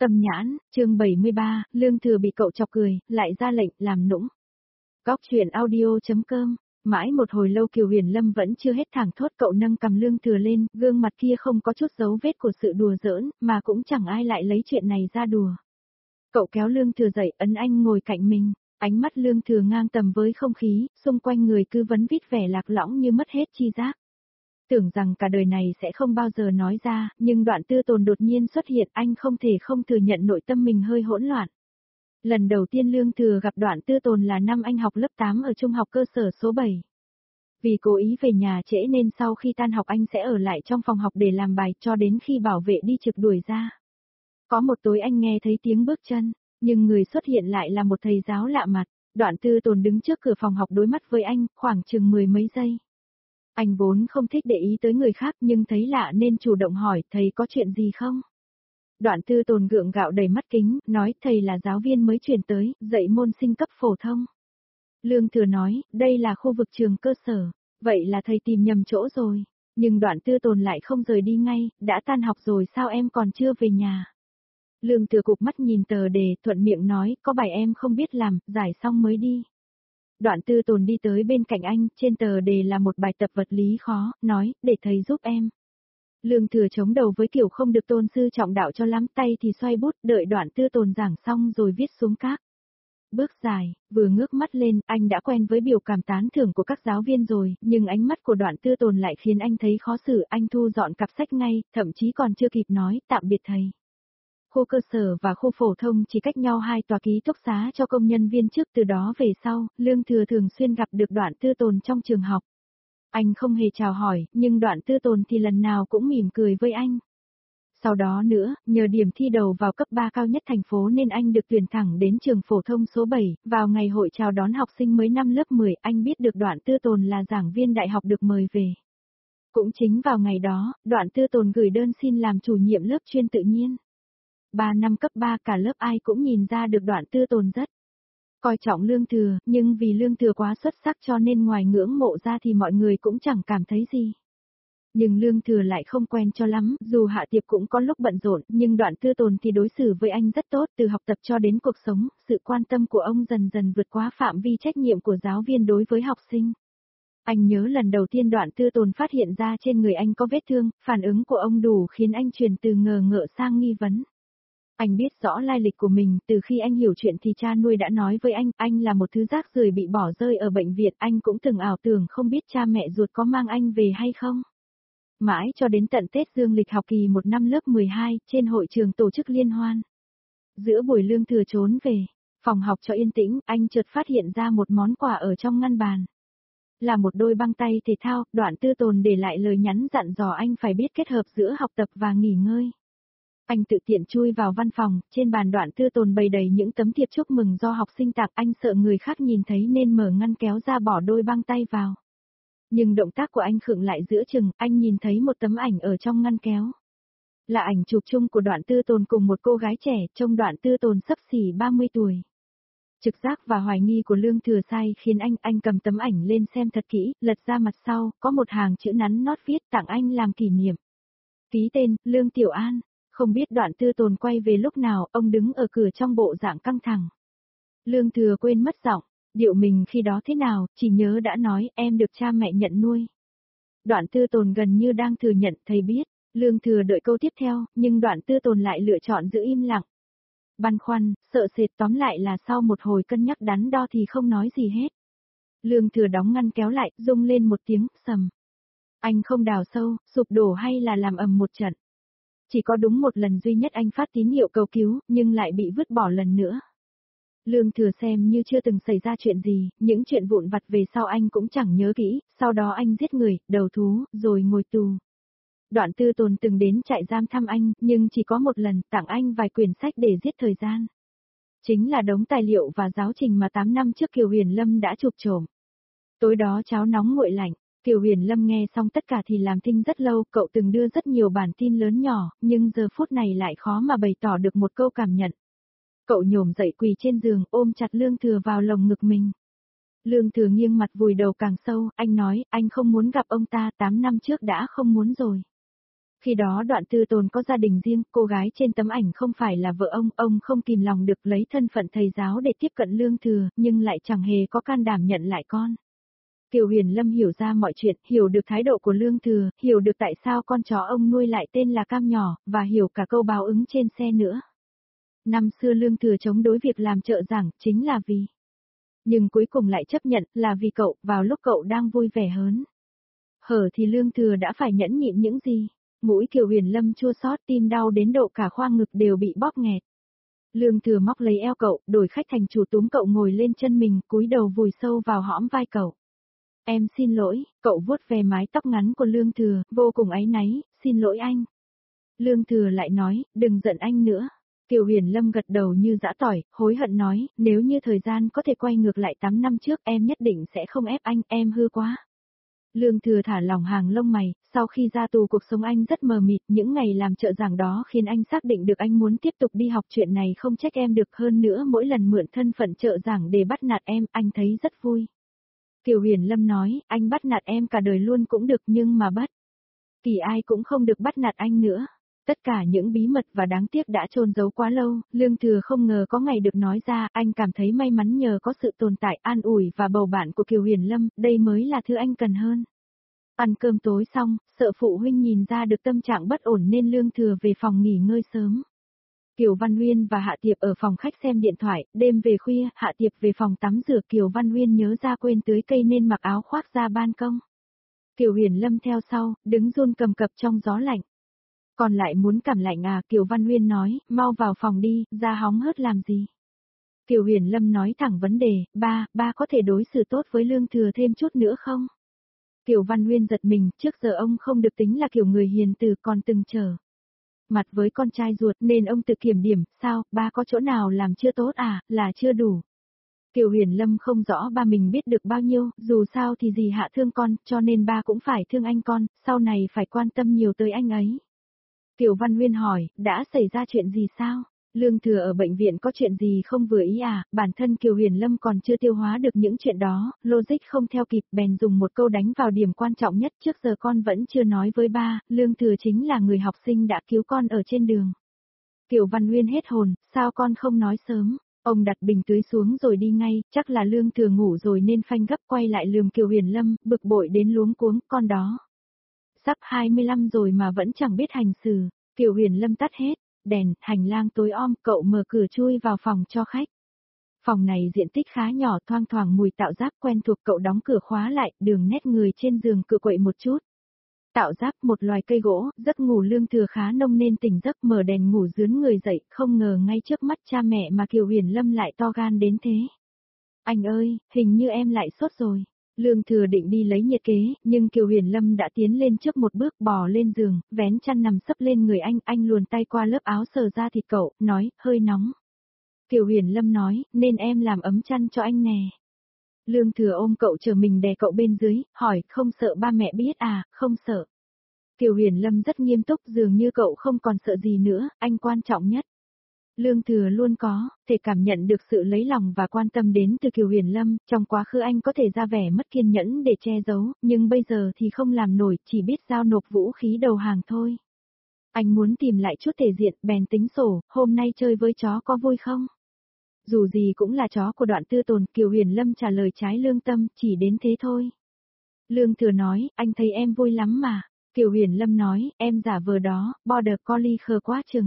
Tâm nhãn, chương 73, Lương Thừa bị cậu chọc cười, lại ra lệnh làm nũng. Góc chuyện audio.com. Mãi một hồi lâu Kiều Huyền Lâm vẫn chưa hết thảng thốt, cậu nâng cầm Lương Thừa lên, gương mặt kia không có chút dấu vết của sự đùa giỡn, mà cũng chẳng ai lại lấy chuyện này ra đùa. Cậu kéo Lương Thừa dậy, ấn anh ngồi cạnh mình, ánh mắt Lương Thừa ngang tầm với không khí, xung quanh người cứ vấn vít vẻ lạc lõng như mất hết chi giác. Tưởng rằng cả đời này sẽ không bao giờ nói ra, nhưng Đoạn Tư Tồn đột nhiên xuất hiện, anh không thể không thừa nhận nội tâm mình hơi hỗn loạn. Lần đầu tiên Lương Thừa gặp Đoạn Tư Tồn là năm anh học lớp 8 ở trung học cơ sở số 7. Vì cố ý về nhà trễ nên sau khi tan học anh sẽ ở lại trong phòng học để làm bài cho đến khi bảo vệ đi trực đuổi ra. Có một tối anh nghe thấy tiếng bước chân, nhưng người xuất hiện lại là một thầy giáo lạ mặt. Đoạn Tư Tồn đứng trước cửa phòng học đối mắt với anh, khoảng chừng 10 mấy giây. Anh vốn không thích để ý tới người khác nhưng thấy lạ nên chủ động hỏi thầy có chuyện gì không? Đoạn Tư Tồn gượng gạo đầy mắt kính, nói thầy là giáo viên mới chuyển tới, dạy môn sinh cấp phổ thông. Lương Thừa nói, đây là khu vực trường cơ sở, vậy là thầy tìm nhầm chỗ rồi. Nhưng Đoạn Tư Tồn lại không rời đi ngay, đã tan học rồi sao em còn chưa về nhà? Lương Thừa cụp mắt nhìn tờ đề, thuận miệng nói, có bài em không biết làm, giải xong mới đi. Đoạn Tư Tồn đi tới bên cạnh anh, trên tờ đề là một bài tập vật lý khó, nói, để thầy giúp em. Lương Thừa chống đầu với kiểu không được tôn sư trọng đạo cho lắm, tay thì xoay bút, đợi Đoạn Tư Tồn giảng xong rồi viết xuống các bước dài, vừa ngước mắt lên, anh đã quen với biểu cảm tán thưởng của các giáo viên rồi, nhưng ánh mắt của Đoạn Tư Tồn lại khiến anh thấy khó xử, anh thu dọn cặp sách ngay, thậm chí còn chưa kịp nói, tạm biệt thầy. Khu cơ sở và khu phổ thông chỉ cách nhau 2 tòa ký túc xá cho công nhân viên chức, từ đó về sau, Lương Thừa thường xuyên gặp được Đoạn Tư Tồn trong trường học. Anh không hề chào hỏi, nhưng Đoạn Tư Tồn thì lần nào cũng mỉm cười với anh. Sau đó nữa, nhờ điểm thi đầu vào cấp 3 cao nhất thành phố nên anh được tuyển thẳng đến trường phổ thông số 7, vào ngày hội chào đón học sinh mới năm lớp 10, anh biết được Đoạn Tư Tồn là giảng viên đại học được mời về. Cũng chính vào ngày đó, Đoạn Tư Tồn gửi đơn xin làm chủ nhiệm lớp chuyên tự nhiên. 3 năm cấp 3 cả lớp ai cũng nhìn ra được Đoạn Tư Tồn rất coi trọng Lương Thừa, nhưng vì Lương Thừa quá xuất sắc cho nên ngoài ngưỡng mộ ra thì mọi người cũng chẳng cảm thấy gì. Nhưng Lương Thừa lại không quen cho lắm, dù hạ tiệp cũng có lúc bận rộn, nhưng Đoạn Tư Tồn thì đối xử với anh rất tốt, từ học tập cho đến cuộc sống, sự quan tâm của ông dần dần vượt quá phạm vi trách nhiệm của giáo viên đối với học sinh. Anh nhớ lần đầu tiên Đoạn Tư Tồn phát hiện ra trên người anh có vết thương, phản ứng của ông đủ khiến anh chuyển từ ngờ ngợ sang nghi vấn. Anh biết rõ lai lịch của mình, từ khi anh hiểu chuyện thì cha nuôi đã nói với anh là một thứ rác rưởi bị bỏ rơi ở bệnh viện, anh cũng từng ảo tưởng không biết cha mẹ ruột có mang anh về hay không. Mãi cho đến tận Tết dương lịch học kỳ 1 năm lớp 12, trên hội trường tổ chức liên hoan. Giữa buổi Lương Thừa trốn về, phòng học cho yên tĩnh, anh chợt phát hiện ra một món quà ở trong ngăn bàn. Là một đôi băng tay thể thao, Đoạn Tư Tồn để lại lời nhắn dặn dò anh phải biết kết hợp giữa học tập và nghỉ ngơi. Anh tự tiện chui vào văn phòng, trên bàn Đoạn Tư Tồn bày đầy những tấm thiệp chúc mừng do học sinh tặng, anh sợ người khác nhìn thấy nên mở ngăn kéo ra bỏ đôi băng tay vào. Nhưng động tác của anh khựng lại giữa chừng, anh nhìn thấy một tấm ảnh ở trong ngăn kéo. Là ảnh chụp chung của Đoạn Tư Tồn cùng một cô gái trẻ, trông Đoạn Tư Tồn xấp xỉ 30 tuổi. Trực giác và hoài nghi của Lương Thừa sai khiến anh cầm tấm ảnh lên xem thật kỹ, lật ra mặt sau, có một hàng chữ nắn nót viết tặng anh làm kỷ niệm. Ký tên, Lương Tiểu An. Không biết Đoạn Tư Tồn quay về lúc nào, ông đứng ở cửa trong bộ dạng căng thẳng. Lương Thừa quên mất giọng, điệu mình khi đó thế nào, chỉ nhớ đã nói em được cha mẹ nhận nuôi. Đoạn Tư Tồn gần như đang thừa nhận thầy biết, Lương Thừa đợi câu tiếp theo, nhưng Đoạn Tư Tồn lại lựa chọn giữ im lặng. Băn khoăn, sợ sệt, tóm lại là sau một hồi cân nhắc đắn đo thì không nói gì hết. Lương Thừa đóng ngăn kéo lại, rung lên một tiếng, sầm. Anh không đào sâu, sụp đổ hay là làm ầm một trận. Chỉ có đúng một lần duy nhất anh phát tín hiệu cầu cứu, nhưng lại bị vứt bỏ lần nữa. Lương Thừa xem như chưa từng xảy ra chuyện gì, những chuyện vụn vặt về sau anh cũng chẳng nhớ kỹ, sau đó anh giết người, đầu thú, rồi ngồi tù. Đoạn Tư Tồn từng đến trại giam thăm anh, nhưng chỉ có một lần, tặng anh vài quyển sách để giết thời gian. Chính là đống tài liệu và giáo trình mà 8 năm trước Kiều Huyền Lâm đã chụp trộm. Tối đó cháo nóng nguội lạnh, Kiều Huyền Lâm nghe xong tất cả thì làm thinh rất lâu, cậu từng đưa rất nhiều bản tin lớn nhỏ, nhưng giờ phút này lại khó mà bày tỏ được một câu cảm nhận. Cậu nhổm dậy quỳ trên giường, ôm chặt Lương Thừa vào lồng ngực mình. Lương Thừa nghiêng mặt vùi đầu càng sâu, anh nói, anh không muốn gặp ông ta, 8 năm trước đã không muốn rồi. Khi đó Đoạn Tư Tồn có gia đình riêng, cô gái trên tấm ảnh không phải là vợ ông không kìm lòng được lấy thân phận thầy giáo để tiếp cận Lương Thừa, nhưng lại chẳng hề có can đảm nhận lại con. Kiều Huyền Lâm hiểu ra mọi chuyện, hiểu được thái độ của Lương Thừa, hiểu được tại sao con chó ông nuôi lại tên là Cam nhỏ, và hiểu cả câu báo ứng trên xe nữa. Năm xưa Lương Thừa chống đối việc làm trợ giảng, chính là vì. Nhưng cuối cùng lại chấp nhận, là vì cậu, vào lúc cậu đang vui vẻ hớn hở thì Lương Thừa đã phải nhẫn nhịn những gì. Mũi Kiều Huyền Lâm chua xót, tim đau đến độ cả khoang ngực đều bị bóp nghẹt. Lương Thừa móc lấy eo cậu, đổi khách thành chủ túm cậu ngồi lên chân mình, cúi đầu vùi sâu vào hõm vai cậu. Em xin lỗi, cậu vuốt về mái tóc ngắn của Lương Thừa, vô cùng áy náy, xin lỗi anh. Lương Thừa lại nói, đừng giận anh nữa. Kiều Huyền Lâm gật đầu như giã tỏi, hối hận nói, nếu như thời gian có thể quay ngược lại 8 năm trước em nhất định sẽ không ép anh, em hư quá. Lương Thừa thả lỏng hàng lông mày, sau khi ra tù cuộc sống anh rất mờ mịt, những ngày làm trợ giảng đó khiến anh xác định được anh muốn tiếp tục đi học, chuyện này không trách em được, hơn nữa mỗi lần mượn thân phận trợ giảng để bắt nạt em, anh thấy rất vui. Kiều Huyền Lâm nói, anh bắt nạt em cả đời luôn cũng được nhưng mà bất kỳ ai cũng không được bắt nạt anh nữa. Tất cả những bí mật và đáng tiếc đã chôn giấu quá lâu, Lương Thừa không ngờ có ngày được nói ra, anh cảm thấy may mắn nhờ có sự tồn tại, an ủi và bầu bạn của Kiều Huyền Lâm, đây mới là thứ anh cần hơn. Ăn cơm tối xong, sợ phụ huynh nhìn ra được tâm trạng bất ổn nên Lương Thừa về phòng nghỉ ngơi sớm. Kiều Văn Uyên và Hạ Tiệp ở phòng khách xem điện thoại, đêm về khuya, Hạ Tiệp về phòng tắm rửa, Kiều Văn Uyên nhớ ra quên tưới cây nên mặc áo khoác ra ban công. Kiều Huyền Lâm theo sau, đứng run cầm cập trong gió lạnh. Còn lại muốn cảm lạnh à, Kiều Văn Uyên nói, mau vào phòng đi, ra hóng hớt làm gì. Kiều Huyền Lâm nói thẳng vấn đề, ba có thể đối xử tốt với Lương Thừa thêm chút nữa không? Kiều Văn Uyên giật mình, trước giờ ông không được tính là kiểu người hiền từ, còn từng trở mặt với con trai ruột nên ông tự kiểm điểm, sao, ba có chỗ nào làm chưa tốt à, là chưa đủ. Kiều Huyền Lâm không rõ ba mình biết được bao nhiêu, dù sao thì gì Hạ thương con, cho nên ba cũng phải thương anh con, sau này phải quan tâm nhiều tới anh ấy. Kiều Văn Uyên hỏi, đã xảy ra chuyện gì sao? Lương Thừa ở bệnh viện có chuyện gì không vừa ý à? Bản thân Kiều Huyền Lâm còn chưa tiêu hóa được những chuyện đó, logic không theo kịp, bèn dùng một câu đánh vào điểm quan trọng nhất, trước giờ con vẫn chưa nói với ba, Lương Thừa chính là người học sinh đã cứu con ở trên đường. Kiều Văn Uyên hết hồn, sao con không nói sớm? Ông đặt bình tưới xuống rồi đi ngay, chắc là Lương Thừa ngủ rồi nên phanh gấp quay lại lườm Kiều Huyền Lâm, bực bội đến luống cuống, con đó. Sắp 25 rồi mà vẫn chẳng biết hành xử. Kiều Huyền Lâm tắt hết đèn, hành lang tối om, cậu mở cửa chui vào phòng cho khách. Phòng này diện tích khá nhỏ, thoang thoảng mùi tạo giáp quen thuộc, cậu đóng cửa khóa lại, đường nét người trên giường cựa quậy một chút. Tạo giáp, một loài cây gỗ, giấc ngủ Lương Thừa khá nông nên tỉnh giấc, mở đèn ngủ dướn người dậy, không ngờ ngay trước mắt cha mẹ mà Kiều Huyền Lâm lại to gan đến thế. Anh ơi, hình như em lại sốt rồi. Lương Thừa định đi lấy nhiệt kế, nhưng Kiều Huyền Lâm đã tiến lên trước một bước, bò lên giường, vén chăn nằm sấp lên người anh luồn tay qua lớp áo sờ ra thịt cậu, nói, hơi nóng. Kiều Huyền Lâm nói, nên em làm ấm chăn cho anh nè. Lương Thừa ôm cậu chờ mình đè cậu bên dưới, hỏi, không sợ ba mẹ biết à, không sợ. Kiều Huyền Lâm rất nghiêm túc, dường như cậu không còn sợ gì nữa, anh quan trọng nhất. Lương Thừa luôn có thể cảm nhận được sự lấy lòng và quan tâm đến từ Kiều Huyền Lâm, trong quá khứ anh có thể ra vẻ mất kiên nhẫn để che giấu, nhưng bây giờ thì không làm nổi, chỉ biết giao nộp vũ khí đầu hàng thôi. Anh muốn tìm lại chút thể diện, bèn tính sổ, hôm nay chơi với chó có vui không? Dù gì cũng là chó của Đoạn Tư Tồn, Kiều Huyền Lâm trả lời trái lương tâm, chỉ đến thế thôi. Lương Thừa nói, anh thấy em vui lắm mà. Kiều Huyền Lâm nói, em giả vờ đó, border collie khờ quá chừng.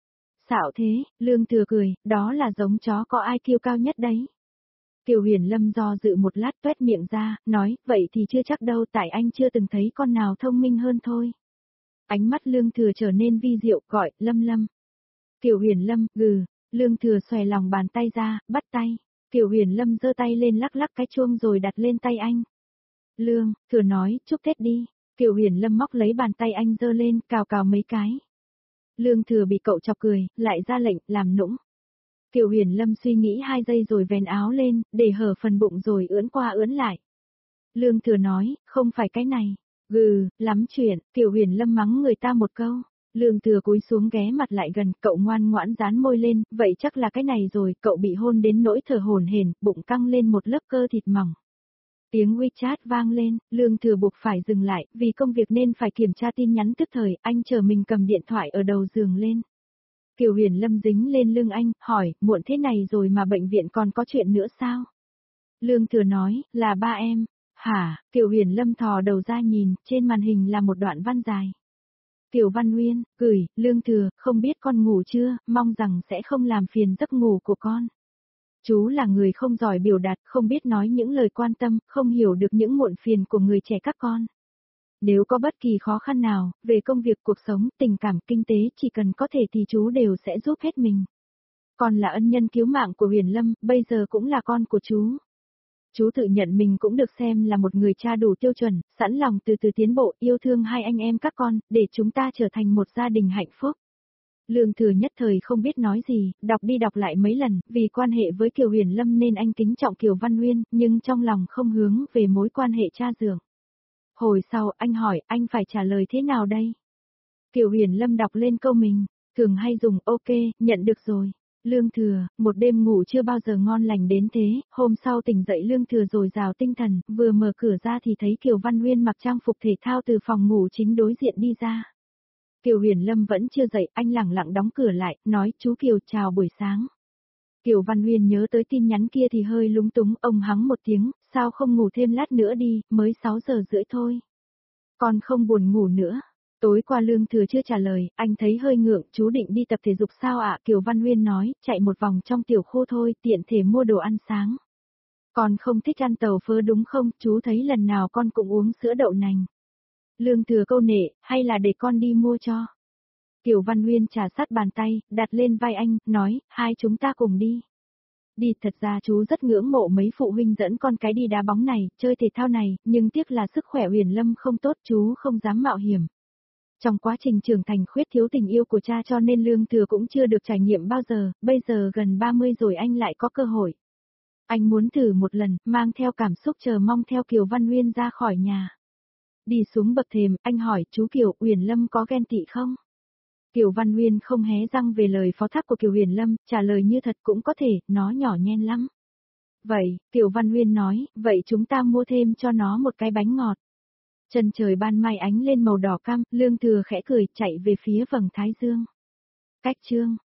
Xạo thế, Lương Thừa cười, đó là giống chó có IQ cao nhất đấy. Kiều Huyền Lâm do dự một lát tuét miệng ra, nói, vậy thì chưa chắc đâu, tại anh chưa từng thấy con nào thông minh hơn thôi. Ánh mắt Lương Thừa trở nên vi diệu, gọi, Lâm. Kiều Huyền Lâm, gừ, Lương Thừa xòe lòng bàn tay ra, bắt tay. Kiều Huyền Lâm giơ tay lên lắc lắc cái chuông rồi đặt lên tay anh. Lương Thừa nói, chúc Tết đi. Kiều Huyền Lâm móc lấy bàn tay anh giơ lên, cào cào mấy cái. Lương Thừa bị cậu chọc cười, lại ra lệnh, làm nũng. Kiều Huyền Lâm suy nghĩ 2 giây rồi vén áo lên, để hở phần bụng rồi ưỡn qua ưỡn lại. Lương Thừa nói, không phải cái này. Gừ, lắm chuyện, Kiều Huyền Lâm mắng người ta một câu. Lương Thừa cúi xuống ghé mặt lại gần, cậu ngoan ngoãn dán môi lên, vậy chắc là cái này rồi, cậu bị hôn đến nỗi thở hổn hển, bụng căng lên một lớp cơ thịt mỏng. Tiếng WeChat vang lên, Lương Thừa buộc phải dừng lại, vì công việc nên phải kiểm tra tin nhắn tức thời, anh chờ mình cầm điện thoại ở đầu giường lên. Kiều Huyền Lâm dính lên lưng anh, hỏi, muộn thế này rồi mà bệnh viện còn có chuyện nữa sao? Lương Thừa nói, là ba em. Hả? Kiều Huyền Lâm thò đầu ra nhìn, trên màn hình là một đoạn văn dài. Kiều Văn Nguyên, gửi, Lương Thừa, không biết con ngủ chưa, mong rằng sẽ không làm phiền giấc ngủ của con. Chú là người không giỏi biểu đạt, không biết nói những lời quan tâm, không hiểu được những muộn phiền của người trẻ các con. Nếu có bất kỳ khó khăn nào, về công việc cuộc sống, tình cảm, kinh tế, chỉ cần có thể thì chú đều sẽ giúp hết mình. Con là ân nhân cứu mạng của Huyền Lâm, bây giờ cũng là con của chú. Chú tự nhận mình cũng được xem là một người cha đủ tiêu chuẩn, sẵn lòng từ từ tiến bộ, yêu thương hai anh em các con, để chúng ta trở thành một gia đình hạnh phúc. Lương Thừa nhất thời không biết nói gì, đọc đi đọc lại mấy lần, vì quan hệ với Kiều Huyền Lâm nên anh kính trọng Kiều Văn Nguyên, nhưng trong lòng không hướng về mối quan hệ cha dượng. Hồi sau anh hỏi, anh phải trả lời thế nào đây? Kiều Huyền Lâm đọc lên câu mình, thường hay dùng ok, nhận được rồi. Lương Thừa, một đêm ngủ chưa bao giờ ngon lành đến thế, hôm sau tỉnh dậy Lương Thừa dồi dào tinh thần, vừa mở cửa ra thì thấy Kiều Văn Nguyên mặc trang phục thể thao từ phòng ngủ chính đối diện đi ra. Kiều Huyền Lâm vẫn chưa dậy, anh lẳng lặng đóng cửa lại, nói, chú Kiều chào buổi sáng. Kiều Văn Nguyên nhớ tới tin nhắn kia thì hơi lúng túng, ông hắng một tiếng, sao không ngủ thêm lát nữa đi, mới 6 giờ rưỡi thôi. Con không buồn ngủ nữa. Tối qua Lương Thừa chưa trả lời, anh thấy hơi ngượng, chú định đi tập thể dục sao ạ? Kiều Văn Nguyên nói, chạy một vòng trong tiểu khu thôi, tiện thể mua đồ ăn sáng. Con không thích ăn tàu phớ đúng không? Chú thấy lần nào con cũng uống sữa đậu nành. Lương Thừa câu nệ, hay là để con đi mua cho? Kiều Văn Nguyên trà sát bàn tay, đặt lên vai anh, nói, hai chúng ta cùng đi. Đi, thật ra chú rất ngưỡng mộ mấy phụ huynh dẫn con cái đi đá bóng này, chơi thể thao này, nhưng tiếc là sức khỏe Huyền Lâm không tốt, chú không dám mạo hiểm. Trong quá trình trưởng thành khuyết thiếu tình yêu của cha cho nên Lương Thừa cũng chưa được trải nghiệm bao giờ, bây giờ gần 30 rồi anh lại có cơ hội. Anh muốn thử một lần, mang theo cảm xúc chờ mong theo Kiều Văn Nguyên ra khỏi nhà. Đi xuống bậc thềm, anh hỏi, chú Kiều, Huyền Lâm có ghen tị không? Kiều Văn Nguyên không hé răng về lời phó thác của Kiều Huyền Lâm, trả lời như thật cũng có thể, nó nhỏ nhen lắm. Vậy, Kiều Văn Nguyên nói, vậy chúng ta mua thêm cho nó một cái bánh ngọt. Chân trời ban mai ánh lên màu đỏ cam, Lương Thừa khẽ cười chạy về phía vầng thái dương. Cách chương